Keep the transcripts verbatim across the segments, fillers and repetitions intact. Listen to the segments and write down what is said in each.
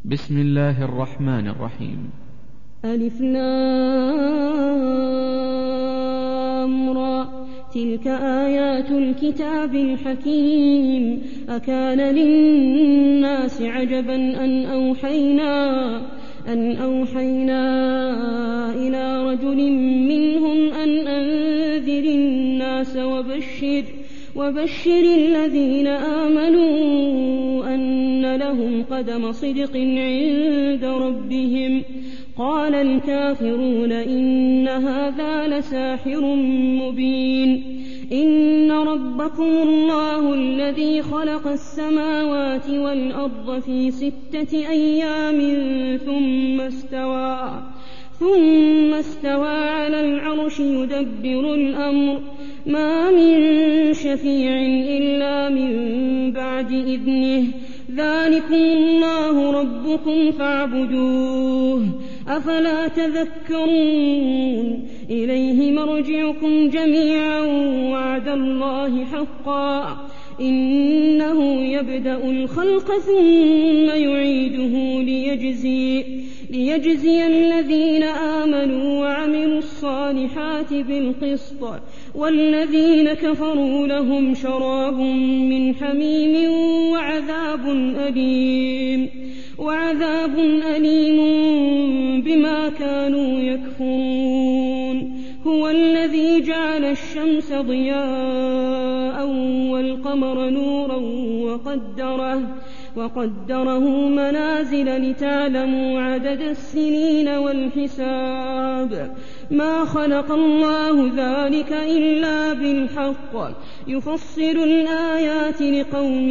بسم الله الرحمن الرحيم. ألف لام را، تلك آيات الكتاب الحكيم. أكان للناس عجبا أن أوحينا أن أوحينا إلى رجل منهم أن أنذر الناس وبشر وبشر الذين آمنوا أن لهم قدم صدق عند ربهم. قال الكافرون إن هذا لساحر مبين. إن ربكم الله الذي خلق السماوات والأرض في ستة أيام ثم استوى ثم استوى على العرش يدبر الأمر، ما من شفيع إلا من بعد إذنه. ذلكم الله ربكم فاعبدوه، أفلا تذكرون. إليه مرجعكم جميعا وعد الله حقا، إنه يبدأ الخلق ثم يعيده ليجزي, ليجزي الذين آمنوا وعملوا الصالحات بالقسط، والذين كفروا لهم شراب من حميم وعذاب أليم وعذاب أليم بما كانوا يكفرون. هو الذي جعل الشمس ضياء والقمر نورا وقدره, وقدره منازل لتعلموا عدد السنين والحساب. ما خلق الله ذلك إلا بالحق، يفصل الآيات لقوم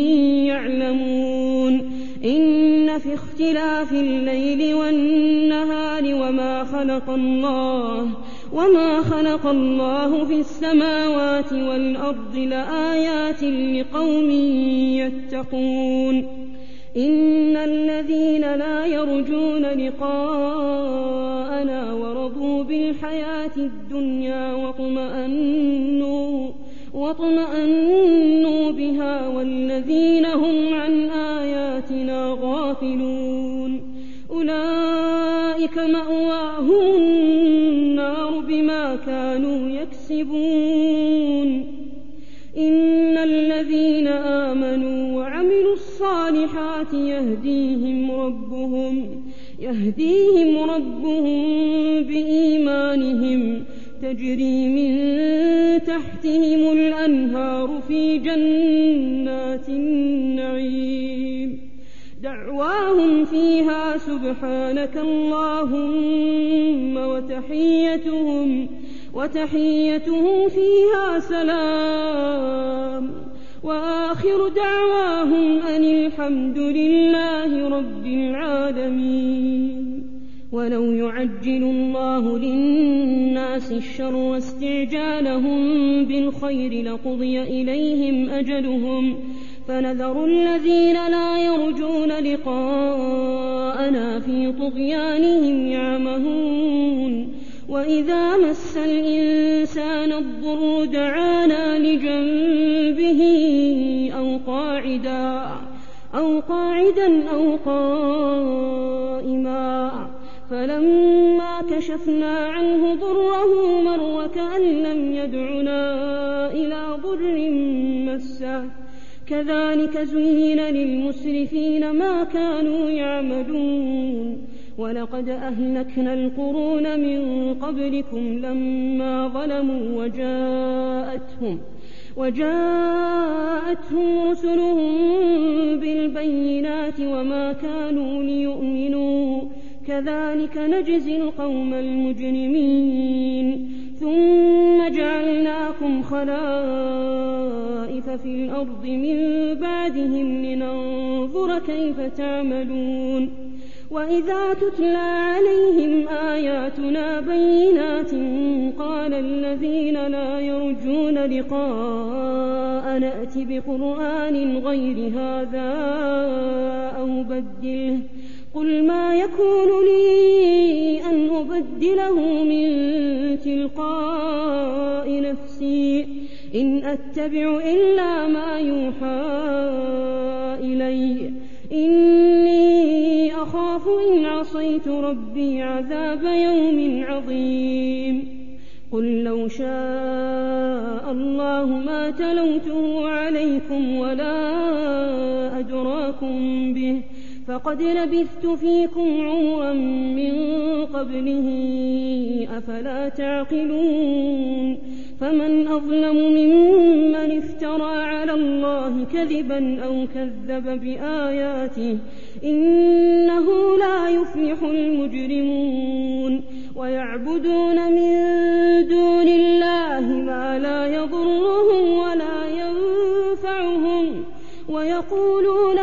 يعلمون. إن في اختلاف الليل والنهار وما خلق الله وما خلق الله في السماوات والأرض لآيات لقوم يتقون. إن الذين لا يرجون لقاءنا ورضوا بالحياة الدنيا واطمأنوا, واطمأنوا بها والذين هم عن آياتنا غافلون أولئك مأواهم النار بما كانوا يكسبون. إن الذين آمنوا وعملوا الصالحات يهديهم ربهم يهديهم ربهم بإيمانهم، تجري من تحتهم الأنهار في جنات النعيم. دعواهم فيها سبحانك اللهم وتحيتهم, وتحيتهم فيها سلام، وآخر دعواهم أن الحمد لله رب العالمين. ولو يعجل الله للناس الشر واستعجالهم بالخير لقضي إليهم أجلهم، فنذر الذين لا يرجون لقاءنا في طغيانهم يعمهون. وإذا مس الإنسان الضر دعانا لجنبه أو قاعدا أو, قاعدا أو قائما، فلما كشفنا عنه ضره مر وكأن لم يدعنا إلى ضر مسه. كذلك زين للمسرفين ما كانوا يعملون. ولقد أهلكنا القرون من قبلكم لما ظلموا وجاءتهم, وجاءتهم رسلهم بالبينات وما كانوا ليؤمنوا، كذلك نجزي القوم المجرمين. ثم جعلناكم خلائف في الأرض من بعدهم لننظر كيف تعملون. وإذا تتلى عليهم آياتنا بينات قال الذين لا يرجون لقاء نأت بقرآن غير هذا أو بدله. قل ما يكون لي أن أبدله من تلقاء نفسي، إن أتبع إلا ما يوحى إلي، إني أخاف إن عصيت ربي عذاب يوم عظيم قل لو شاء الله ما تلوته عليكم ولا أدراكم به فقد لبثت فيكم عمرا من قبله أفلا تعقلون فمن أظلم ممن افترى على الله كذبا أو كذب بآياته إنه لا يفلح المجرمون ويعبدون من دون الله ما لا يضرهم ولا ينفعهم ويقولون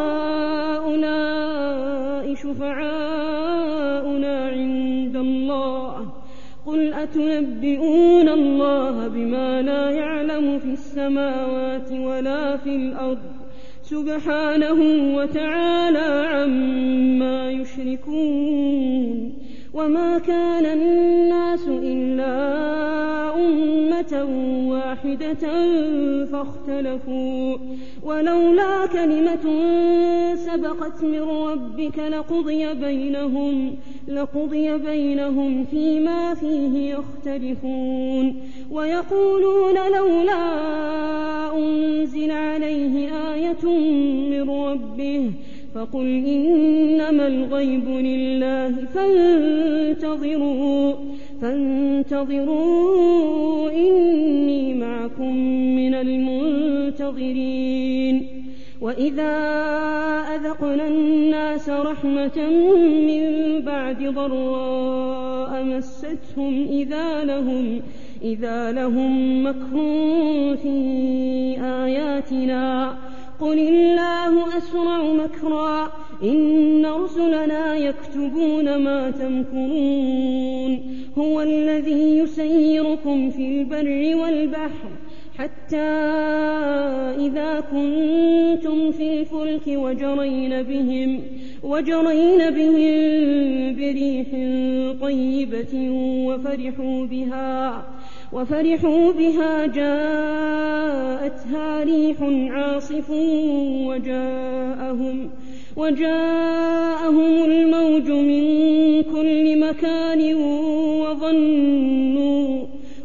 هؤلاء شفعاؤنا عند الله قل أتنبئون الله بما لا يعلم في السماوات ولا في الأرض سبحانه وتعالى عما يشركون وما كان الناس إلا أمة واحدة فاختلفوا ولولا كلمة سبقت من ربك لقضي بينهم لقضي بينهم فيما فيه يختلفون ويقولون لولا أنزل عليه آية من ربه فقل إنما الغيب لله فانتظروا فانتظروا إني معكم من المنتظرين وإذا أذقنا الناس رحمة من بعد ضراء مستهم إذا لهم إذا لهم مكر في آياتنا قل الله أسرع مكرا إن رسلنا يكتبون ما تمكرون هو الذي يسيركم في البر والبحر حتى إذا كنتم في الفلك وجرين بهم وجرين بهم بريح طيبة وفرحوا بها وفرحوا بها جاءتها ريح عاصف وجاءهم وجاءهم الموج من كل مكان وظنوا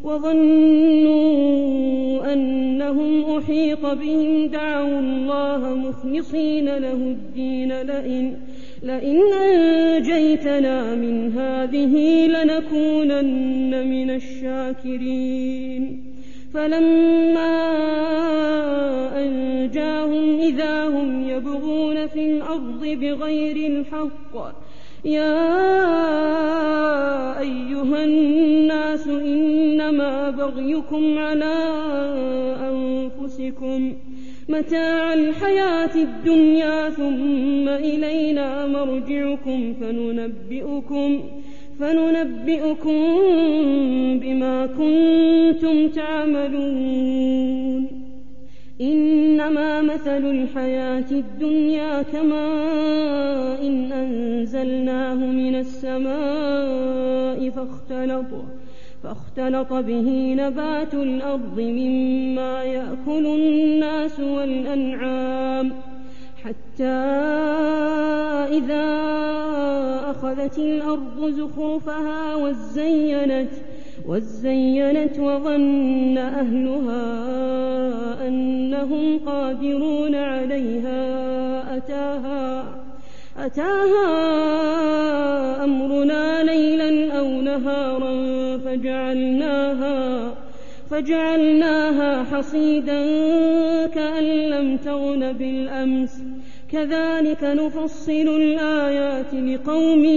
وظنوا أنهم أحيط بهم دعوا الله مخلصين له الدين لئن لئن أنجيتنا من هذه لنكونن من الشاكرين فلما أنجاهم إذا هم يبغون في الأرض بغير الحق يا أيها الناس إنما بغيكم على أنفسكم متاع الحياة الدنيا ثم إلينا مرجعكم فننبئكم فننبئكم بما كنتم تعملون إنما مثل الحياة الدنيا كماء إن أنزلناه من السماء فاختلط فاختلط به نبات الأرض مما يأكل الناس والأنعام حتى إذا أخذت الأرض زخرفها وزينت وزينت وظن أهلها أنهم قادرون عليها أتاها أتاها أمرنا ليلا أو نهارا فجعلناها فجعلناها حصيدا كأن لم تغن بالأمس كذلك نفصل الآيات لقوم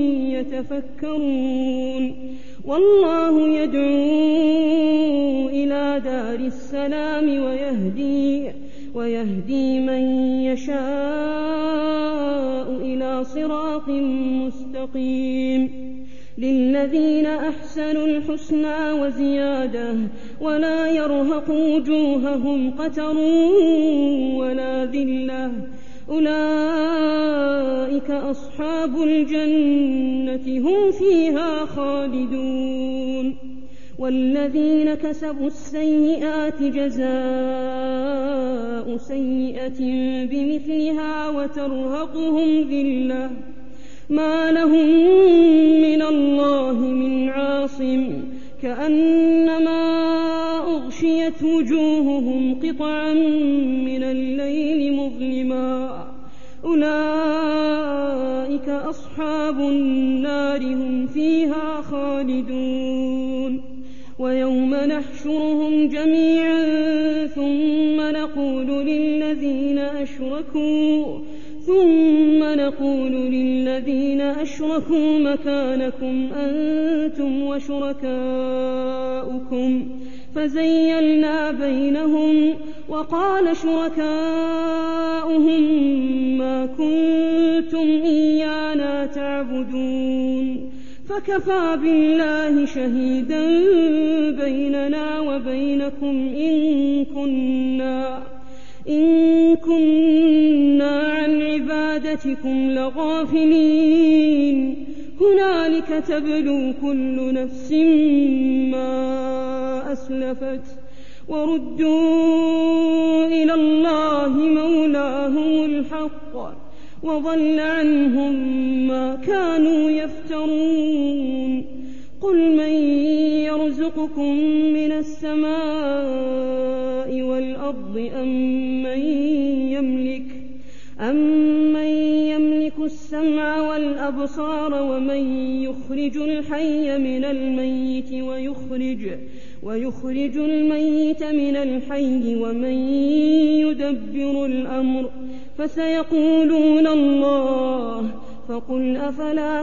يتفكرون والله يدعو إلى دار السلام ويهدي ويهدي من يشاء إلى صراط مستقيم للذين أحسنوا الحسنى وزيادة ولا يرهق وجوههم قتر ولا ذلة أولئك أصحاب الجنة هم فيها خالدون والذين كسبوا السيئات جزاء سيئة بمثلها وترهقهم ذلة ما لهم من الله من عاصم كأنما أغشيت وجوههم قطعا من الليل مظلما أولئك أصحاب النار هم فيها خالدون ويوم نحشرهم جميعا ثم نقول للذين أشركوا ثم نقول للذين أشركوا مكانكم أنتم وشركاؤكم فزيلنا بينهم وقال شركاؤهم ما كنتم إيانا تعبدون فكفى بالله شهيدا بيننا وبينكم إن كنا إن كنا عن عبادتكم لغافلين هنالك تبلو كل نفس ما أسلفت وردوا إلى الله مولاهم الحق وضل عنهم ما كانوا يفترون قل من يرزقكم من السماء والأرض أم من يملك أمن يملك السمع والأبصار ومن يخرج الحي من الميت ويخرج ويخرج الميت من الحي ومن يدبر الأمر فسيقولون الله فقل أفلا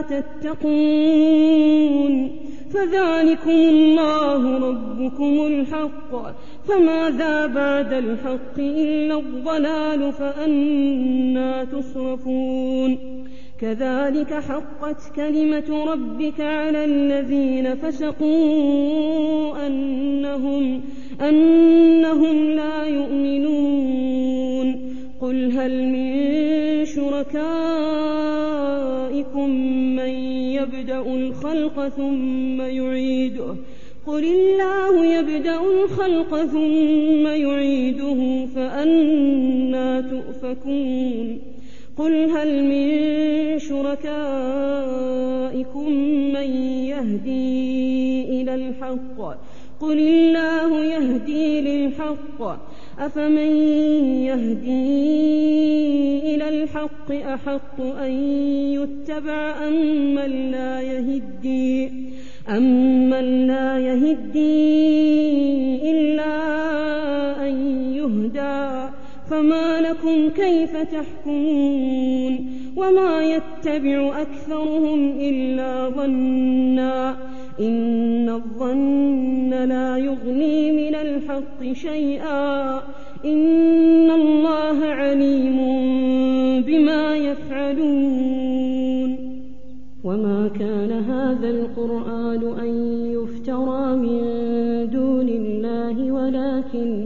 تتقون فذلكم الله ربكم الحق فماذا بعد الحق إلا الضلال فأنى تصرفون كذلك حقت كلمة ربك على الذين فسقوا أنهم, أنهم لا يؤمنون قل هل من شركائكم من يبدأ الخلق ثم يعيده قل الله يبدأ الخلق ثم يعيده فأنى تؤفكون قل هل من شركائكم من يهدي إلى الحق قل الله يهدي للحق أفمن يهدي إلى الحق أحق أن يتبع أمن لا يهدي أمن لا يهدي إلا أن يهدى فما لكم كيف تحكمون وما يتبع أكثرهم إلا ظنا إن الظن لا يغني من الحق شيئا إن الله عليم بما يفعلون وما كان هذا القرآن أن يفترى من دون الله ولكن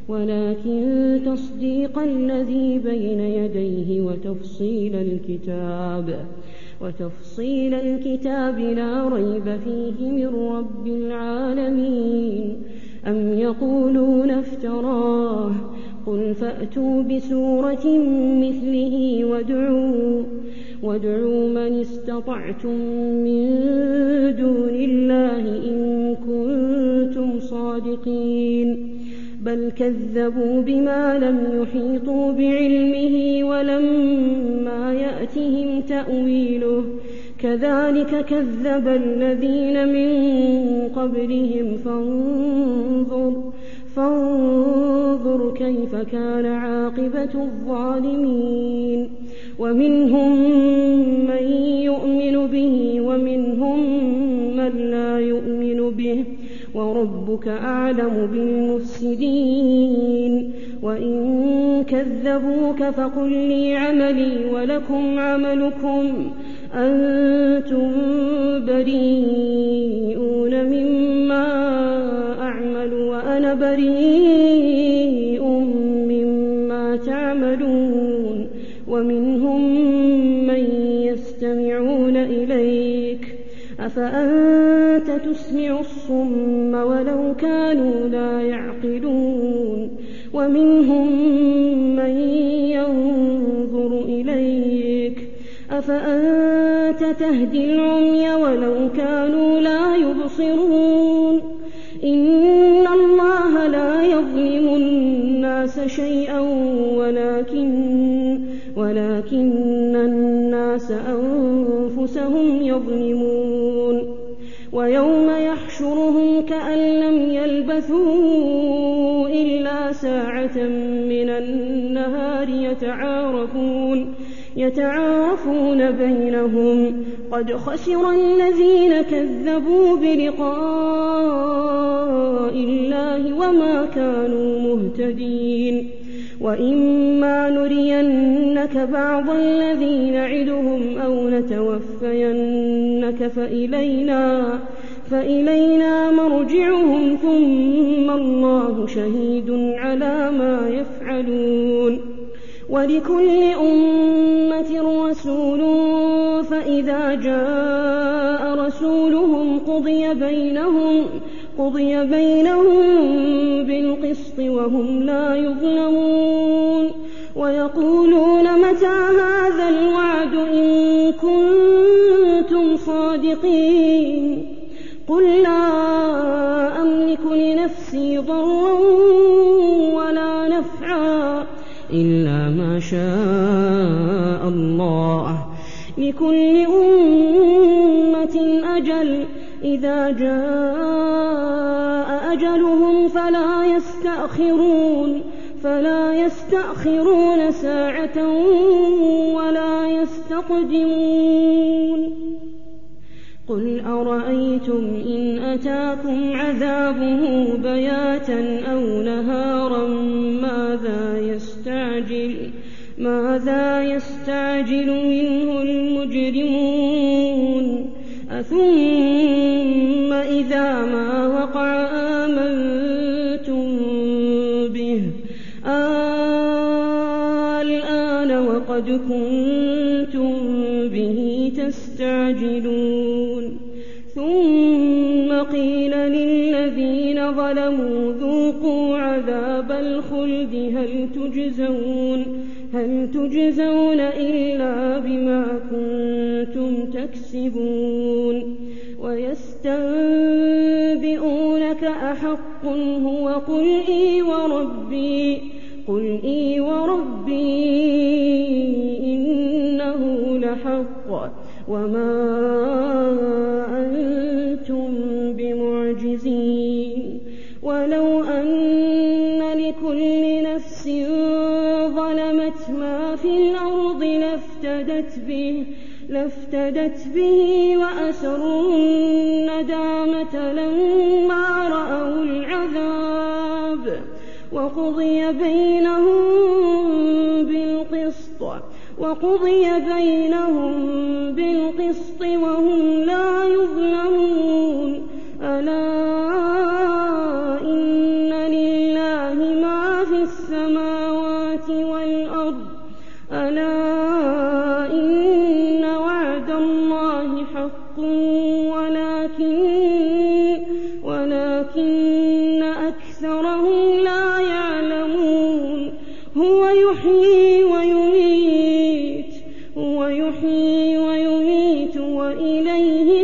ولكن تصديق الذي بين يديه وتفصيل الكتاب وتفصيل الكتاب لا ريب فيه من رب العالمين أم يقولون افتراه قل فأتوا بسورة مثله وادعوا وادعوا من استطعتم من دون الله إن كنتم صادقين بل كذبوا بما لم يحيطوا بعلمه ولما يأتهم تأويله كذلك كذب الذين من قبلهم فانظر فانظر كيف كان عاقبة الظالمين ومنهم من يؤمن به ومنهم من لا يؤمن به وربك أعلم بالمفسدين وإن كذبوك فقل لي عملي ولكم عملكم أنتم بريئون مما أعمل وأنا بريء مما تعملون ومنهم من يستمعون إليك أفأنت تسمع الصم ولو كانوا لا يعقلون ومنهم من ينظر إليك أفأنت تهدي العمي ولو كانوا لا يبصرون إن الله لا يظلم الناس شيئا ولكن, ولكن الناس أنفسهم يظلمون ويوم يحشرهم كأن لم يلبثوا إلا ساعة من النهار يتعارفون, يتعارفون بينهم قد خسر الذين كذبوا بلقاء الله وما كانوا مهتدين وإما نرينك بعض الذي نعدهم أو نتوفينك فإلينا, فإلينا مرجعهم ثم الله شهيد على ما يفعلون ولكل أمة رسول فإذا جاء رسولهم قضي بينهم, قضي بينهم بالقسط وهم لا يظلمون ويقولون متى هذا الوعد إن كنتم صادقين قل لا أملك لنفسي ضرا ولا نفعا إلا ما شاء الله لكل أمة أجل إذا جاء أجلهم فلا يستأخرون, فلا يستأخرون ساعة ولا يستقدمون قل أرأيتم إن أتاكم عذابه بياتا أو نهارا ماذا يستعجل, ماذا يستعجل منه المجرمون أثم إذا ما وقع آمنتم به الآن وقد كنتم به تستعجلون ثم قيل للذين ظلموا ذوقوا عذاب الخلد هل تجزون, هل تجزون إلا بما كنتم تكسبون ويستنبئونك أحق هو قل إي وربي, قل إي وربي إنه لحق وما أنتم بمعجزين ولو أن لكل نفس ظلمت ما في الأرض لافتدت به, لافتدت به وأسروا الندامة لما رأوا العذاب وقضي بينهم بالقسط, وقضي بينهم بالقسط وهم لا يظلمون ألا إن لله ما في السماوات والأرض ألا إن وعد الله حق ولكن, ولكن أكثرهم لا يعلمون هو يحيي ويميت, هو يحيي ويميت وإليه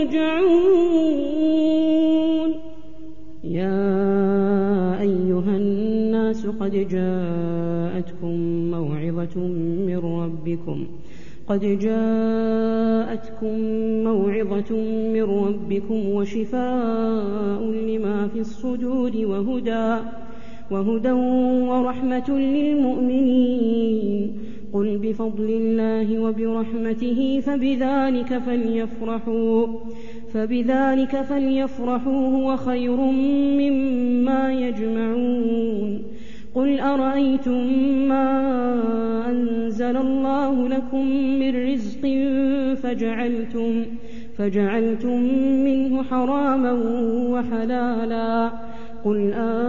ترجعون يا أيها الناس قد جاءتكم موعظة من ربكم, قد جاءتكم موعظة من ربكم وشفاء لما في الصدور وهدى, وهدى ورحمة للمؤمنين قل بفضل الله وبرحمته فبذلك فليفرحوا, فبذلك فليفرحوا هو خير مما يجمعون قل أرأيتم ما أنزل الله لكم من رزق فجعلتم, فجعلتم منه حراما وحلالا قل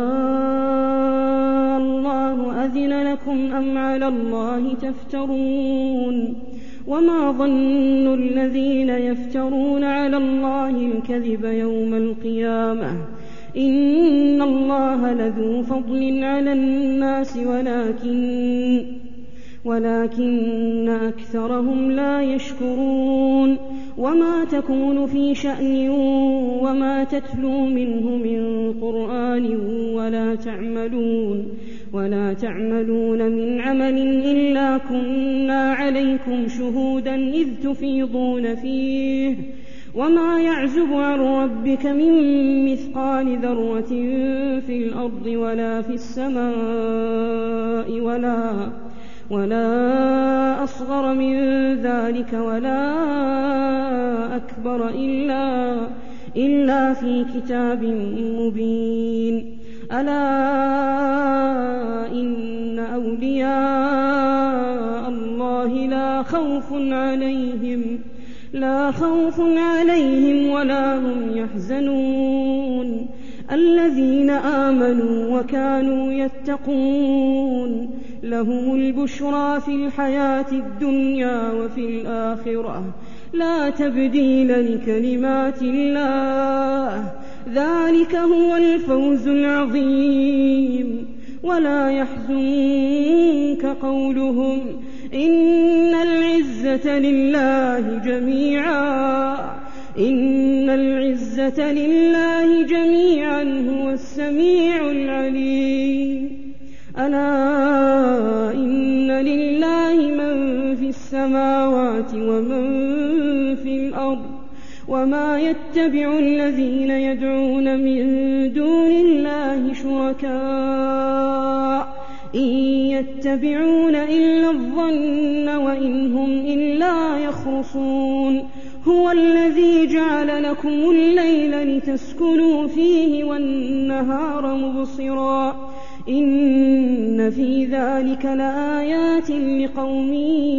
آه الله أذن لكم أم على الله تفترون وما ظن الذين يفترون على الله الكذب يوم القيامة إن الله لذو فضل على الناس ولكن, ولكن أكثرهم لا يشكرون وما تكون في شأن وما تتلو منه من قرآن ولا تعملون ولا تعملون من عمل إلا كنا عليكم شهودا إذ تفيضون فيه وما يعزب عن ربك من مثقال ذرة في الأرض ولا في السماء ولا ولا أصغر من ذلك ولا أكبر إلا إلا في كتاب مبين ألا إن أولياء الله لا خوف عليهم لا خوف عليهم ولا هم يحزنون الذين آمنوا وكانوا يتقون لهم البشرى في الحياة الدنيا وفي الآخرة لا تبديل لكلمات الله ذلك هو الفوز العظيم ولا يحزنك قولهم إن العزة لله جميعا إن العزة لله جميعا هو السميع العليم ألا إن لله من في السماوات ومن في الأرض وما يتبع الذين يدعون من دون الله شركاء إن يتبعون إلا الظن وإن هم إلا يخرصون هو الذي جعل لكم الليل لتسكنوا فيه والنهار مبصرا إن في ذلك لآيات لقوم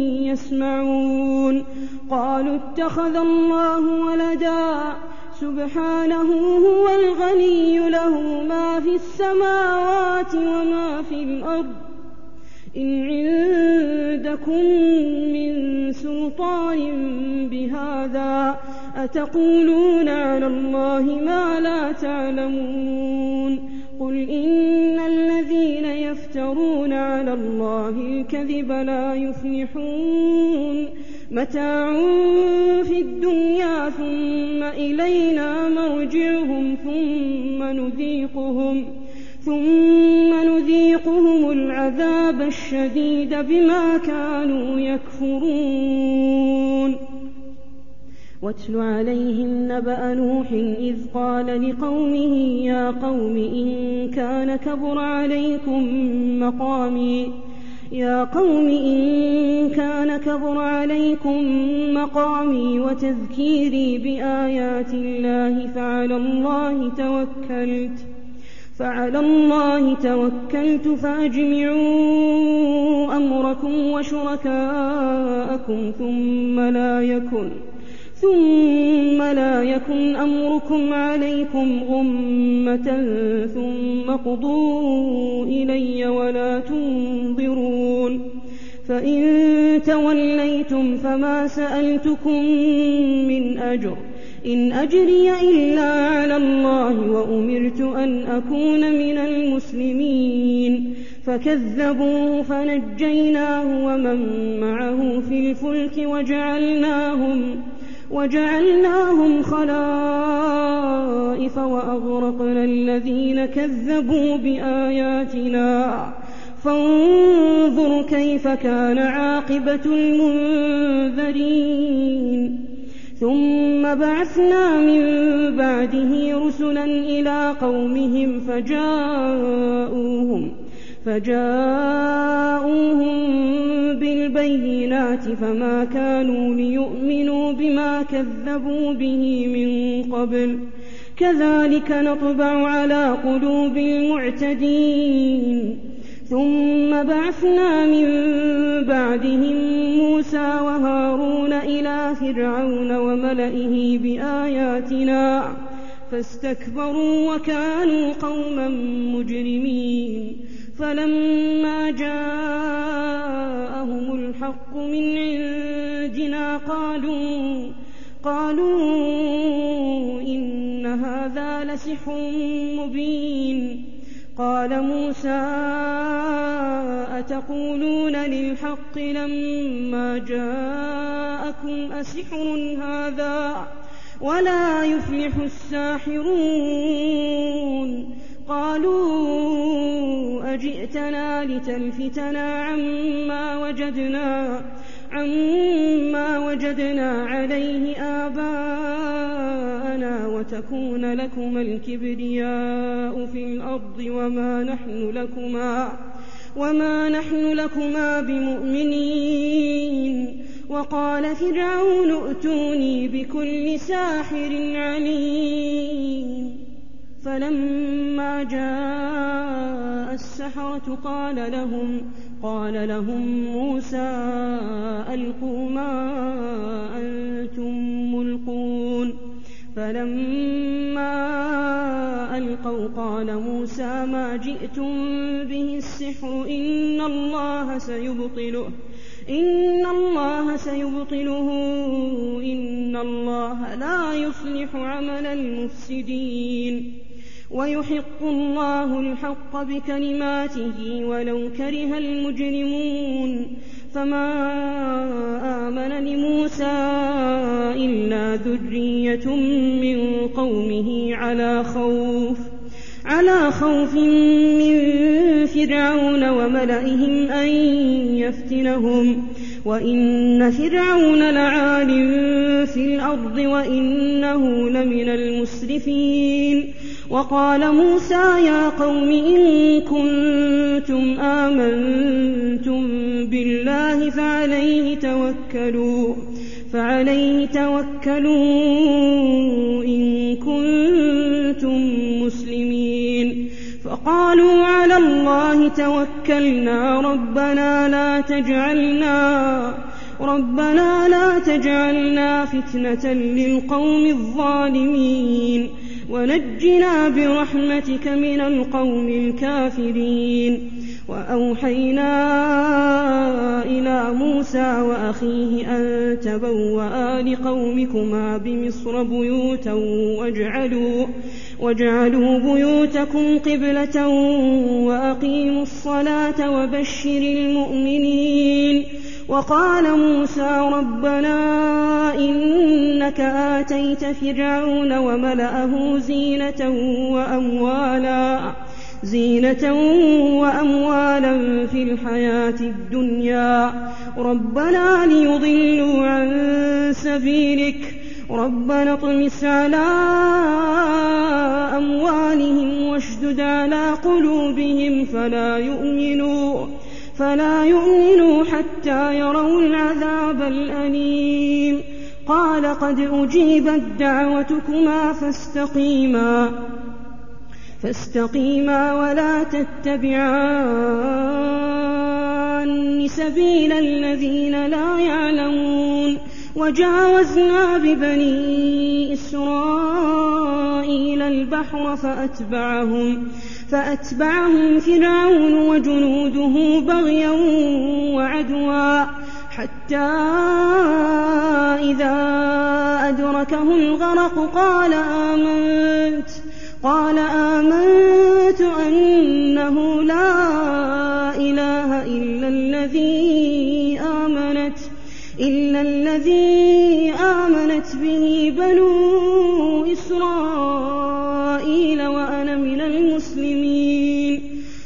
يسمعون قالوا اتخذ الله ولدا سبحانه هو الغني له ما في السماوات وما في الأرض إن عندكم من سلطان بهذا أتقولون على الله ما لا تعلمون قل إن الذين يفترون على الله الكذب لا يفلحون متاع في الدنيا ثم إلينا مرجعهم ثم نذيقهم ثم نذيقهم العذاب الشديد بما كانوا يكفرون واتل عليهم نبأ نوح إذ قال لقومه يا قوم إن كان كبر عليكم مقامي يا قوم إن كان كبر عليكم مقامي وتذكيري بآيات الله فعلى الله توكلت فعلى الله توكلت فأجمعوا أمركم وشركاءكم ثم لا يكن ثم لا يكن أمركم عليكم غمة ثم قضوا إلي ولا تنظرون فإن توليتم فما سألتكم من أجر إن أجري إلا على الله وأمرت أن أكون من المسلمين فكذبوه فنجيناه ومن معه في الفلك وجعلناهم وجعلناهم خلائف وأغرقنا الذين كذبوا بآياتنا فانظر كيف كان عاقبة المنذرين ثم بعثنا من بعده رسلا إلى قومهم فجاءوهم فجاءوهم بالبينات فما كانوا ليؤمنوا بما كذبوا به من قبل كذلك نطبع على قلوب المعتدين ثم بعثنا من بعدهم موسى وهارون إلى فرعون وملئه بآياتنا فاستكبروا وكانوا قوما مجرمين فلما جاءهم الحق من عندنا قالوا قالوا إن هذا لسحر مبين قال موسى أتقولون للحق لما جاءكم أسحر هذا ولا يفلح الساحرون قالوا أجئتنا لتلفتنا عما وجدنا عما وجدنا عليه آباءنا وتكون لكما الكبرياء في الأرض وما نحن لكما وما نحن لكما بمؤمنين وقال فرعون ائتوني بكل ساحر عليم فلما جاء السحرة قال لهم قال لهم موسى ألقوا ما أنتم ملقون فلما ألقوا قال موسى ما جئتم به السحر إن الله سيبطله إن الله سيبطله إن الله لا يصلح عمل المفسدين ويحق الله الحق بكلماته ولو كره المجرمون فما آمن لموسى إلا ذرية من قومه على خوف على خوف من فرعون وملئهم أن يفتنهم وإن فرعون لعال في الأرض وإنه لمن المسرفين وقال موسى يا قوم إن كنتم آمنتم بالله فعليه توكلوا فعليه توكلوا إن كنتم مسلمين فقالوا على الله توكلنا ربنا لا تجعلنا ربنا لا تجعلنا فتنة للقوم الظالمين ونجنا برحمتك من القوم الكافرين وأوحينا إلى موسى وأخيه أن تبوأ لقومكما بمصر بيوتا واجعلوا, واجعلوا بيوتكم قبلة وأقيموا الصلاة وبشر المؤمنين وقال موسى ربنا إنك آتيت فرعون وملأه زينة وأموالا زينة وأموالا في الحياة الدنيا ربنا ليضلوا عن سبيلك ربنا اطمس على أموالهم واشدد على قلوبهم فلا يؤمنوا فلا يؤمنوا حتى يروا العذاب الأليم قال قد أجيبت دعوتكما فاستقيما فاستقيما ولا تتبعان سبيل الذين لا يعلمون وجاوزنا ببني إسرائيل البحر فأتبعهم فأتبعهم فرعون وجنوده بغيا وعدوا حتى إذا أدركه الغرق قال آمنت قال آمنت أنه لا إله إلا الذي آمنت إلا الذي آمنت به بنو إسرائيل وأنا من المسلمين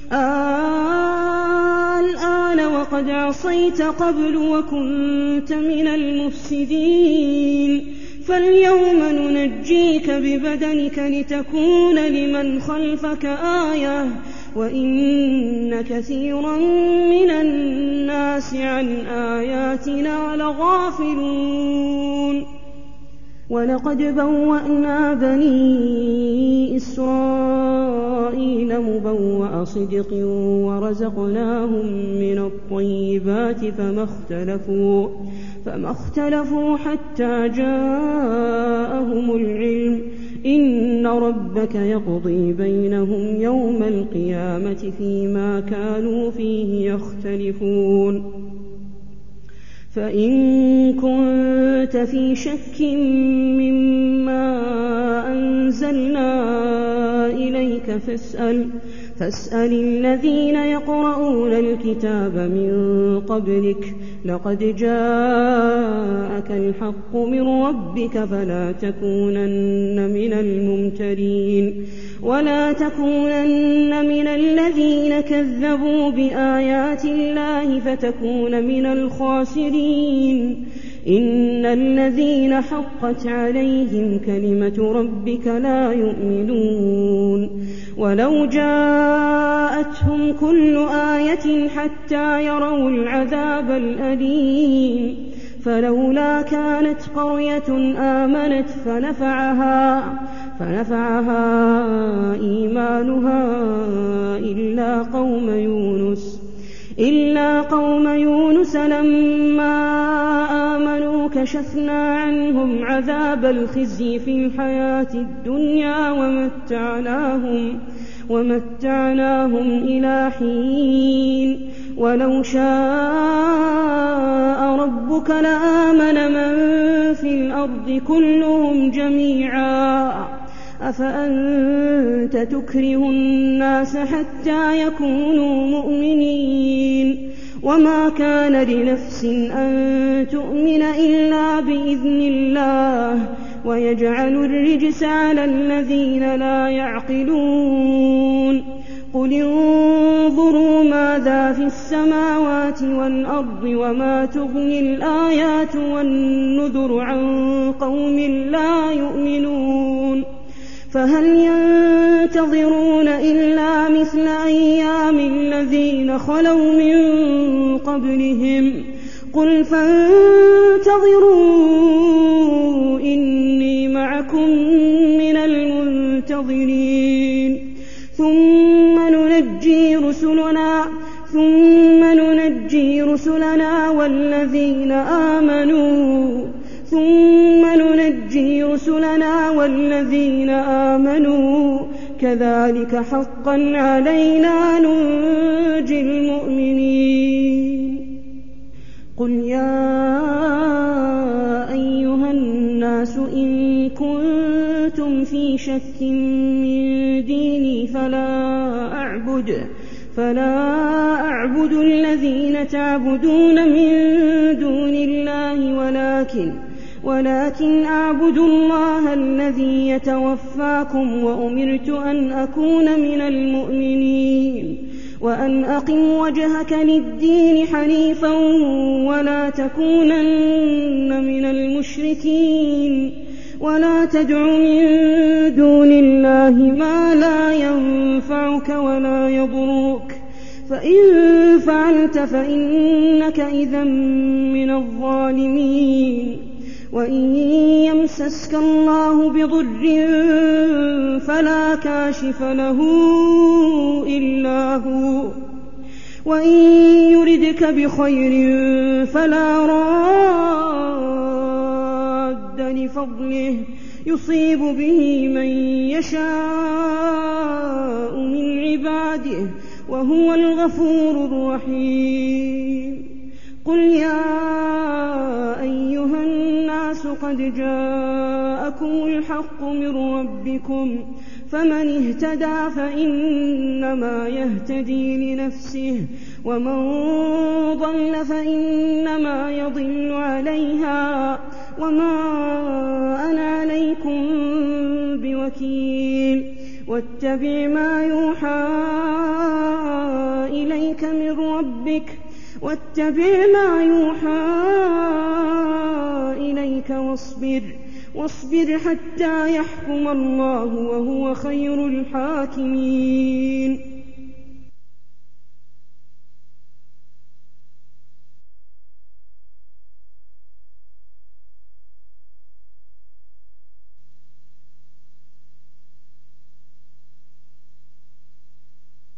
الآن وقد عصيت قبل وكنت من المفسدين فاليوم ننجيك ببدنك لتكون لمن خلفك آية وإن كثيرا من الناس عن آياتنا لغافلون ولقد بوأنا بني إسرائيل مبوأ صدق ورزقناهم من الطيبات فما اختلفوا فما اختلفوا حتى جاءهم العلم إن ربك يقضي بينهم يوم القيامة فيما كانوا فيه يختلفون فإن كنت في شك مما أنزلنا إليك فاسأل فاسأل الذين يقرؤون الكتاب من قبلك لقد جاءك الحق من ربك فلا تكونن من الممترين ولا تكونن من الذين كذبوا بآيات الله فتكون من الخاسرين إن الذين حقت عليهم كلمة ربك لا يؤمنون ولو جاءتهم كل آية حتى يروا العذاب الأليم فلولا كانت قرية آمنت فنفعها فنفعها إيمانها إلا قوم يونس إلا قوم يونس لما آمنوا كشفنا عنهم عذاب الخزي في الحياة الدنيا ومتعناهم, ومتعناهم إلى حين ولو شاء ربك لآمن من في الأرض كلهم جميعا أفأنت تكره الناس حتى يكونوا مؤمنين وما كان لنفس أن تؤمن إلا بإذن الله ويجعل الرجس على الذين لا يعقلون قل انظروا ماذا في السماوات والأرض وما تغني الآيات والنذر عن قوم لا يؤمنون فهل ينتظرون إلا مثل أيام الذين خلوا من قبلهم قل فانتظروا إني معكم من المنتظرين ثم ننجي رسلنا ثم ننجي رسلنا والذين آمنوا ثم ننجي رسلنا والذين آمنوا كذلك حقا علينا ننجي المؤمنين قل يا أيها الناس إن كنتم في شك من ديني فلا أعبد فلا أعبد الذين تعبدون من دون الله ولكن ولكن أعبد الله الذي يتوفاكم وأمرت أن أكون من المؤمنين وأن أقم وجهك للدين حنيفا ولا تكونن من المشركين ولا تدع من دون الله ما لا ينفعك ولا يضرك فإن فعلت فإنك إذا من الظالمين وإن يمسسك الله بضر فلا كاشف له إلا هو وإن يردك بخير فلا راد لفضله يصيب به من يشاء من عباده وهو الغفور الرحيم قل يا أيها الناس قد جاءكم الحق من ربكم فمن اهتدى فإنما يهتدي لنفسه ومن ضل فإنما يضل عليها وما أنا عليكم بوكيل واتبع ما يوحى إليك من ربك واتبع ما يوحى إليك واصبر واصبر حتى يحكم الله وهو خير الحاكمين